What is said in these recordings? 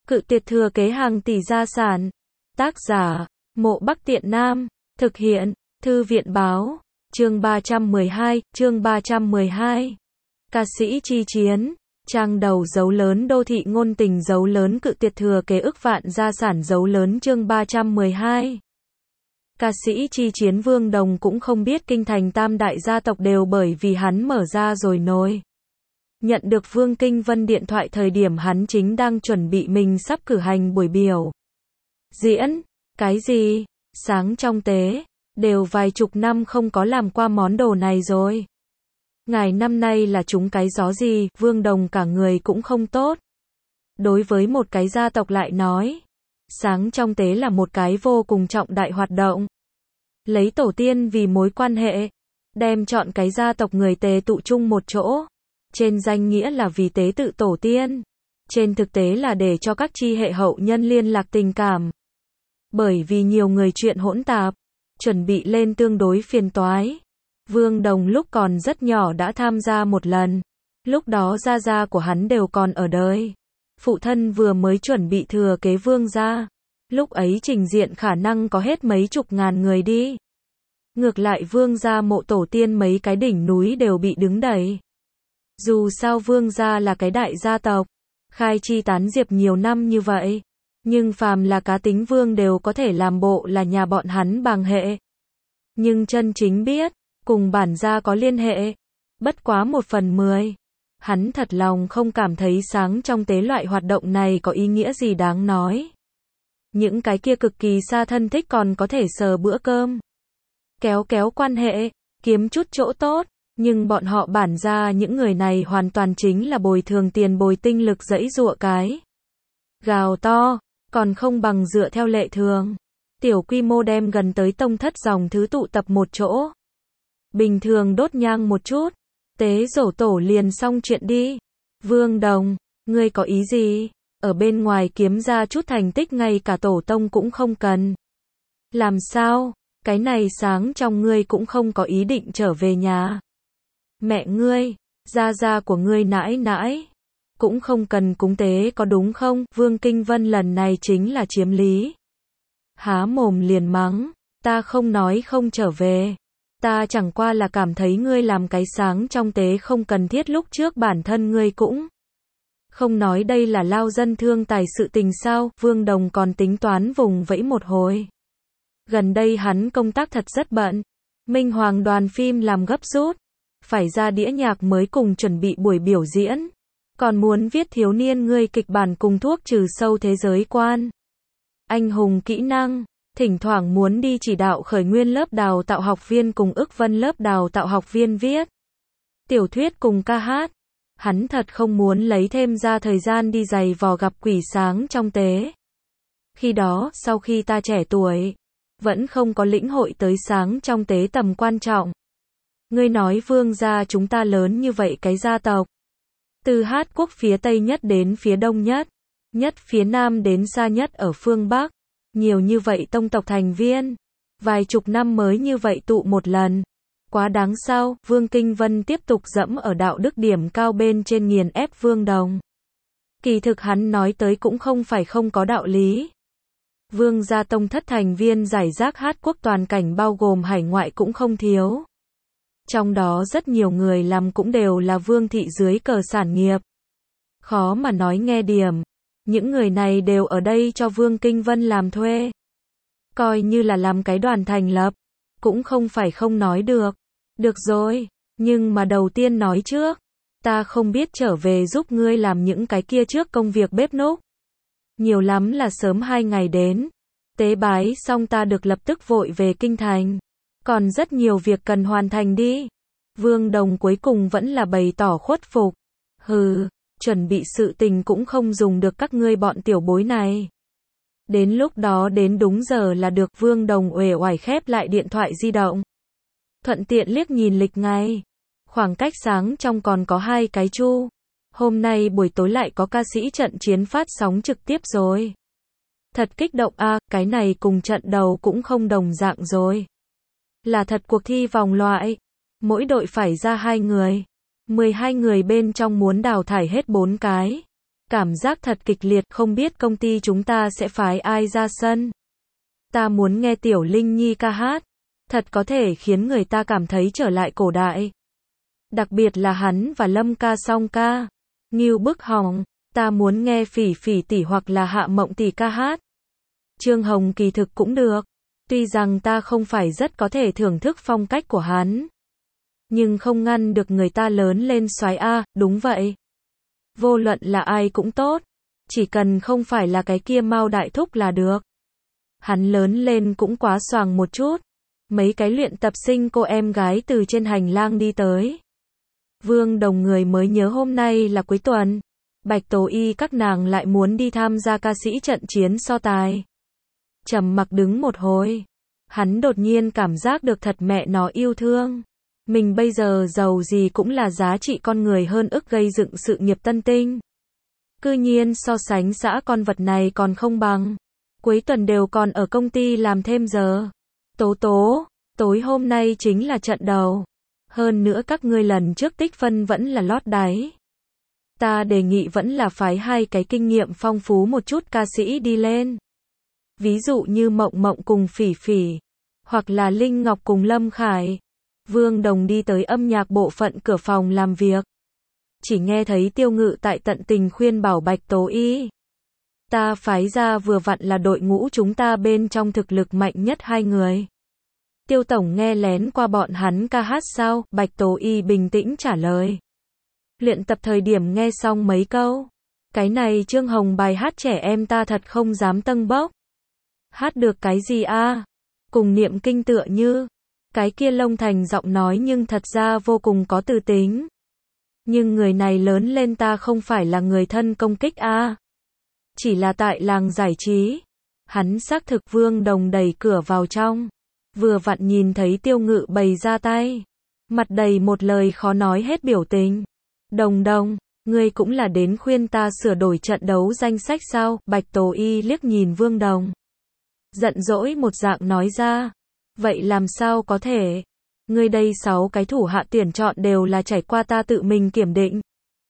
Cự tuyệt thừa kế hàng tỷ gia sản. Tác giả, Mộ Bắc Tiện Nam. Thực hiện, Thư viện báo. Chương 312. Ca sĩ chi chiến. Trang đầu dấu lớn đô thị ngôn tình dấu lớn cự tuyệt thừa kế ức vạn gia sản dấu lớn chương 312. Ca sĩ chi chiến Vương Đồng cũng không biết kinh thành tam đại gia tộc đều bởi vì hắn mở ra rồi nối. Nhận được Vương Kinh Vân điện thoại thời điểm hắn chính đang chuẩn bị mình sắp cử hành buổi biểu diễn. Cái gì? Sáng trong tế, đều vài chục năm không có làm qua món đồ này rồi. Ngài năm nay là trúng cái gió gì? Vương Đồng cả người cũng không tốt. Đối với một cái gia tộc lại nói, sáng trong tế là một cái vô cùng trọng đại hoạt động. Lấy tổ tiên vì mối quan hệ, đem chọn cái gia tộc người Tề tụ chung một chỗ. Trên danh nghĩa là vì tế tự tổ tiên, trên thực tế là để cho các chi hệ hậu nhân liên lạc tình cảm. Bởi vì nhiều người chuyện hỗn tạp, chuẩn bị lên tương đối phiền toái. Vương Đồng lúc còn rất nhỏ đã tham gia một lần. Lúc đó gia gia của hắn đều còn ở đời. Phụ thân vừa mới chuẩn bị thừa kế vương gia. Lúc ấy trình diện khả năng có hết mấy chục ngàn người đi. Ngược lại vương gia mộ tổ tiên mấy cái đỉnh núi đều bị đứng đầy. Dù sao vương gia là cái đại gia tộc, khai chi tán diệp nhiều năm như vậy. Nhưng phàm là cá tính vương đều có thể làm bộ là nhà bọn hắn bằng hệ. Nhưng chân chính biết, cùng bản gia có liên hệ. Bất quá 1/10. Hắn thật lòng không cảm thấy sáng trong tế loại hoạt động này có ý nghĩa gì đáng nói. Những cái kia cực kỳ xa thân thích còn có thể sờ bữa cơm. Kéo quan hệ, kiếm chút chỗ tốt. Nhưng bọn họ bản ra những người này hoàn toàn chính là bồi thường tiền bồi tinh lực giãy giụa cái gào to, còn không bằng dựa theo lệ thường. Tiểu quy mô đem gần tới tông thất dòng thứ tụ tập một chỗ. Bình thường đốt nhang một chút, tế giỗ tổ liền xong chuyện đi. Vương Đồng, ngươi có ý gì? Ở bên ngoài kiếm ra chút thành tích ngay cả tổ tông cũng không cần. Làm sao? Cái này sáng trong ngươi cũng không có ý định trở về nhà. Mẹ ngươi, gia của ngươi nãi, cũng không cần cúng tế có đúng không? Vương Kinh Vân lần này chính là chiếm lý. Há mồm liền mắng, ta không nói không trở về. Ta chẳng qua là cảm thấy ngươi làm cái sáng trong tế không cần thiết lúc trước bản thân ngươi cũng. Không nói đây là lao dân thương tài sự tình sao? Vương Đồng còn tính toán vùng vẫy một hồi. Gần đây hắn công tác thật rất bận. Minh Hoàng đoàn phim làm gấp rút. Phải ra đĩa nhạc mới cùng chuẩn bị buổi biểu diễn. Còn muốn viết thiếu niên ngươi kịch bản cùng thuốc trừ sâu thế giới quan. Anh hùng kỹ năng. Thỉnh thoảng muốn đi chỉ đạo khởi nguyên lớp đào tạo học viên cùng ức vân lớp đào tạo học viên viết tiểu thuyết cùng ca hát. Hắn thật không muốn lấy thêm ra thời gian đi giày vò gặp quỷ sáng trong tế. Khi đó, sau khi ta trẻ tuổi, vẫn không có lĩnh hội tới sáng trong tế tầm quan trọng. Ngươi nói vương gia chúng ta lớn như vậy cái gia tộc. Từ Hát quốc phía Tây nhất đến phía Đông nhất phía Nam đến xa nhất ở phương Bắc. Nhiều như vậy tông tộc thành viên. Vài chục năm mới như vậy tụ một lần. Quá đáng sao? Vương Kinh Vân tiếp tục dẫm ở đạo đức điểm cao bên trên nghiền ép Vương Đồng. Kỳ thực hắn nói tới cũng không phải không có đạo lý. Vương gia tông thất thành viên giải rác Hát quốc toàn cảnh bao gồm hải ngoại cũng không thiếu. Trong đó rất nhiều người làm cũng đều là vương thị dưới cờ sản nghiệp. Khó mà nói nghe điểm. Những người này đều ở đây cho Vương Kinh Vân làm thuê. Coi như là làm cái đoàn thành lập. Cũng không phải không nói được. Được rồi. Nhưng mà đầu tiên nói trước. Ta không biết trở về giúp ngươi làm những cái kia trước công việc bếp núc. Nhiều lắm là sớm 2 ngày đến. Tế bái xong ta được lập tức vội về kinh thành. Còn rất nhiều việc cần hoàn thành đi. Vương Đồng cuối cùng vẫn là bày tỏ khuất phục. Hừ, chuẩn bị sự tình cũng không dùng được các ngươi bọn tiểu bối này. Đến lúc đó đến đúng giờ là được. Vương Đồng uể oải khép lại điện thoại di động. Thuận tiện liếc nhìn lịch ngày. Khoảng cách sáng trong còn có 2 cái chu. Hôm nay buổi tối lại có ca sĩ trận chiến phát sóng trực tiếp rồi. Thật kích động a, cái này cùng trận đầu cũng không đồng dạng rồi. Là thật cuộc thi vòng loại. Mỗi đội phải ra 2 người. 12 người bên trong muốn đào thải hết 4 cái. Cảm giác thật kịch liệt, không biết công ty chúng ta sẽ phái ai ra sân. Ta muốn nghe Tiểu Linh Nhi ca hát. Thật có thể khiến người ta cảm thấy trở lại cổ đại. Đặc biệt là hắn và Lâm ca song ca. Ngưu bức hỏng. Ta muốn nghe Phỉ Phỉ tỷ hoặc là Hạ Mộng tỷ ca hát. Trương Hồng kỳ thực cũng được. Tuy rằng ta không phải rất có thể thưởng thức phong cách của hắn. Nhưng không ngăn được người ta lớn lên soái a, đúng vậy. Vô luận là ai cũng tốt. Chỉ cần không phải là cái kia Mao đại thúc là được. Hắn lớn lên cũng quá xoàng một chút. Mấy cái luyện tập sinh cô em gái từ trên hành lang đi tới. Vương Đồng người mới nhớ hôm nay là cuối tuần. Bạch Tố Y các nàng lại muốn đi tham gia ca sĩ trận chiến so tài. Trầm mặc đứng một hồi. Hắn đột nhiên cảm giác được thật mẹ nó yêu thương. Mình bây giờ giàu gì cũng là giá trị con người hơn ức gây dựng sự nghiệp tân tinh. Cư nhiên so sánh xã con vật này còn không bằng. Cuối tuần đều còn ở công ty làm thêm giờ. Tố tố, tối hôm nay chính là trận đầu. Hơn nữa các ngươi lần trước tích phân vẫn là lót đáy. Ta đề nghị vẫn là phái hai cái kinh nghiệm phong phú một chút ca sĩ đi lên. Ví dụ như Mộng Mộng cùng Phỉ Phỉ. Hoặc là Linh Ngọc cùng Lâm Khải. Vương Đồng đi tới âm nhạc bộ phận cửa phòng làm việc. Chỉ nghe thấy Tiêu Ngự tại tận tình khuyên bảo Bạch Tố Y. Ta phái ra vừa vặn là đội ngũ chúng ta bên trong thực lực mạnh nhất hai người. Tiêu Tổng nghe lén qua bọn hắn ca hát sao? Bạch Tố Y bình tĩnh trả lời. Luyện tập thời điểm nghe xong mấy câu. Cái này Trương Hồng bài hát trẻ em ta thật không dám tâng bốc. Hát được cái gì a? Cùng niệm kinh tựa như. Cái kia Lông Thành giọng nói nhưng thật ra vô cùng có tư tính. Nhưng người này lớn lên ta không phải là người thân công kích a. Chỉ là tại làng giải trí. Hắn xác thực. Vương Đồng đẩy cửa vào trong. Vừa vặn nhìn thấy Tiêu Ngự bày ra tay. Mặt đầy một lời khó nói hết biểu tình. Đồng Đồng, ngươi cũng là đến khuyên ta sửa đổi trận đấu danh sách sao? Bạch Tố Y liếc nhìn Vương Đồng. Giận dỗi một dạng nói ra. Vậy làm sao có thể? Ngươi đây 6 cái thủ hạ tuyển chọn đều là trải qua ta tự mình kiểm định.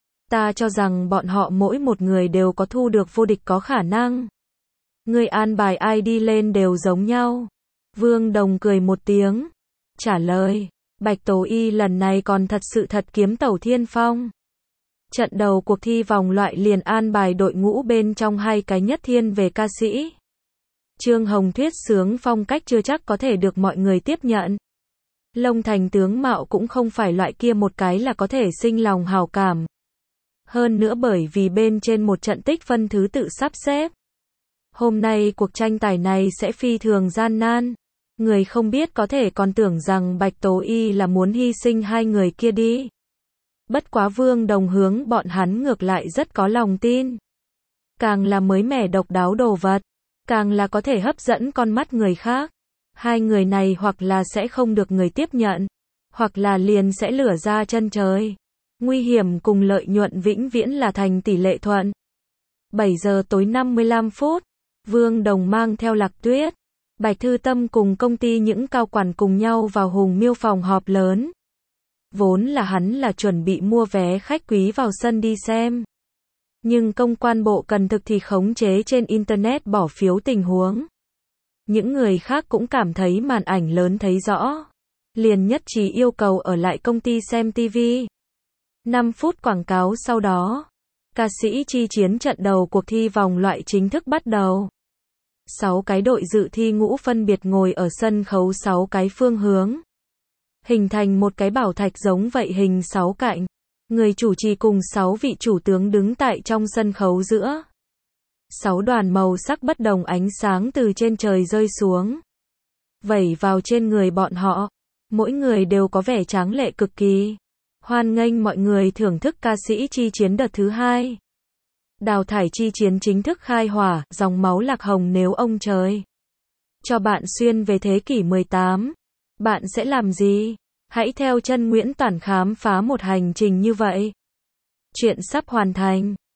Ta cho rằng bọn họ mỗi một người đều có thu được vô địch có khả năng. Ngươi an bài ai đi lên đều giống nhau. Vương Đồng cười một tiếng. Trả lời. Bạch Tố Y lần này còn thật sự thật kiếm tẩu thiên phong. Trận đầu cuộc thi vòng loại liền an bài đội ngũ bên trong hai cái nhất thiên về ca sĩ. Trương Hồng thuyết sướng phong cách chưa chắc có thể được mọi người tiếp nhận. Lông Thành tướng mạo cũng không phải loại kia một cái là có thể sinh lòng hào cảm. Hơn nữa bởi vì bên trên một trận tích phân thứ tự sắp xếp. Hôm nay cuộc tranh tài này sẽ phi thường gian nan. Người không biết có thể còn tưởng rằng Bạch Tố Y là muốn hy sinh hai người kia đi. Bất quá Vương Đồng hướng bọn hắn ngược lại rất có lòng tin. Càng là mới mẻ độc đáo đồ vật, càng là có thể hấp dẫn con mắt người khác. Hai người này hoặc là sẽ không được người tiếp nhận, hoặc là liền sẽ lửa ra chân trời. Nguy hiểm cùng lợi nhuận vĩnh viễn là thành tỷ lệ thuận. 7 giờ tối 55 phút, Vương Đồng mang theo Lạc Tuyết, Bạch Thư Tâm cùng công ty những cao quản cùng nhau vào Hùng Miêu phòng họp lớn. Vốn là hắn là chuẩn bị mua vé khách quý vào sân đi xem. Nhưng công quan bộ cần thực thì khống chế trên Internet bỏ phiếu tình huống. Những người khác cũng cảm thấy màn ảnh lớn thấy rõ. Liền nhất trí yêu cầu ở lại công ty xem TV. 5 phút quảng cáo sau đó, ca sĩ chi chiến trận đầu cuộc thi vòng loại chính thức bắt đầu. 6 cái đội dự thi ngũ phân biệt ngồi ở sân khấu 6 cái phương hướng. Hình thành một cái bảo thạch giống vậy hình 6 cạnh. Người chủ trì cùng 6 vị chủ tướng đứng tại trong sân khấu giữa. 6 đoàn màu sắc bất đồng ánh sáng từ trên trời rơi xuống. Vẩy vào trên người bọn họ. Mỗi người đều có vẻ tráng lệ cực kỳ. Hoan nghênh mọi người thưởng thức ca sĩ chi chiến đợt thứ 2. Đào thải chi chiến chính thức khai hỏa, dòng máu lạc hồng nếu ông trời cho bạn xuyên về thế kỷ 18. Bạn sẽ làm gì? Hãy theo chân Nguyễn Toản khám phá một hành trình như vậy. Chuyện sắp hoàn thành.